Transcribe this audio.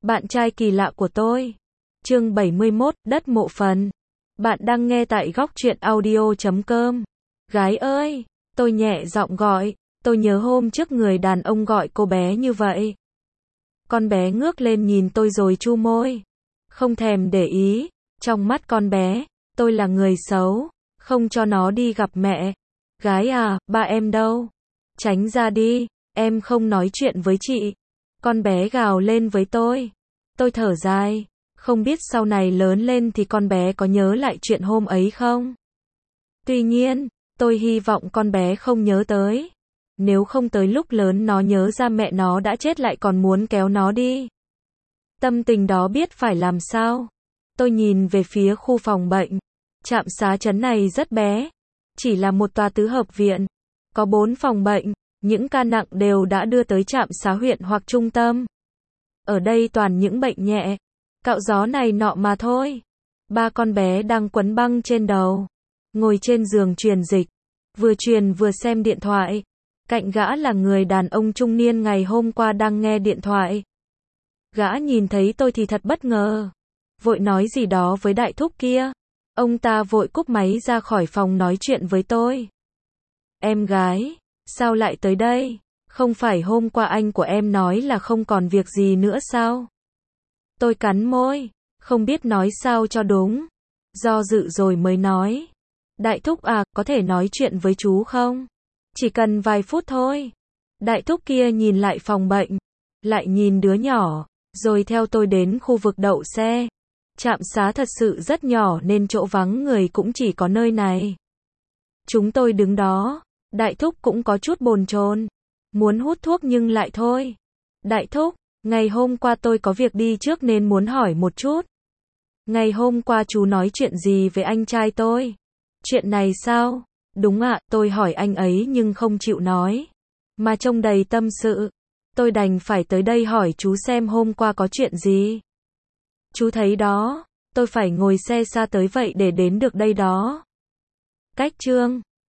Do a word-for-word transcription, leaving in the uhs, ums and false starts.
Bạn trai kỳ lạ của tôi. Chương bảy mươi mốt, đất mộ phần. Bạn đang nghe tại góc truyện audio chấm com. Gái ơi, tôi nhẹ giọng gọi, tôi nhớ hôm trước người đàn ông gọi cô bé như vậy. Con bé ngước lên nhìn tôi rồi chu môi. Không thèm để ý, trong mắt con bé, tôi là người xấu, không cho nó đi gặp mẹ. Gái à, ba em đâu? Tránh ra đi, em không nói chuyện với chị. Con bé gào lên với tôi. Tôi thở dài, không biết sau này lớn lên thì con bé có nhớ lại chuyện hôm ấy không? Tuy nhiên, tôi hy vọng con bé không nhớ tới. Nếu không tới lúc lớn nó nhớ ra mẹ nó đã chết lại còn muốn kéo nó đi. Tâm tình đó biết phải làm sao? Tôi nhìn về phía khu phòng bệnh. Trạm xá trấn này rất bé. Chỉ là một tòa tứ hợp viện. Có bốn phòng bệnh. Những ca nặng đều đã đưa tới trạm xá huyện hoặc trung tâm. Ở đây toàn những bệnh nhẹ. Cạo gió này nọ mà thôi. Ba con bé đang quấn băng trên đầu. Ngồi trên giường truyền dịch. Vừa truyền vừa xem điện thoại. Cạnh gã là người đàn ông trung niên ngày hôm qua đang nghe điện thoại. Gã nhìn thấy tôi thì thật bất ngờ. Vội nói gì đó với đại thúc kia. Ông ta vội cúp máy ra khỏi phòng nói chuyện với tôi. Em gái, sao lại tới đây? Không phải hôm qua anh của em nói là không còn việc gì nữa sao? Tôi cắn môi, không biết nói sao cho đúng. Do dự rồi mới nói. Đại thúc à, có thể nói chuyện với chú không? Chỉ cần vài phút thôi. Đại thúc kia nhìn lại phòng bệnh, lại nhìn đứa nhỏ, rồi theo tôi đến khu vực đậu xe. Trạm xá thật sự rất nhỏ nên chỗ vắng người cũng chỉ có nơi này. Chúng tôi đứng đó, đại thúc cũng có chút bồn chồn, muốn hút thuốc nhưng lại thôi. Đại thúc, ngày hôm qua tôi có việc đi trước nên muốn hỏi một chút. Ngày hôm qua chú nói chuyện gì với anh trai tôi? Chuyện này sao? Đúng ạ, tôi hỏi anh ấy nhưng không chịu nói. Mà trông đầy tâm sự. Tôi đành phải tới đây hỏi chú xem hôm qua có chuyện gì. Chú thấy đó, tôi phải ngồi xe xa tới vậy để đến được đây đó. Cách Trương,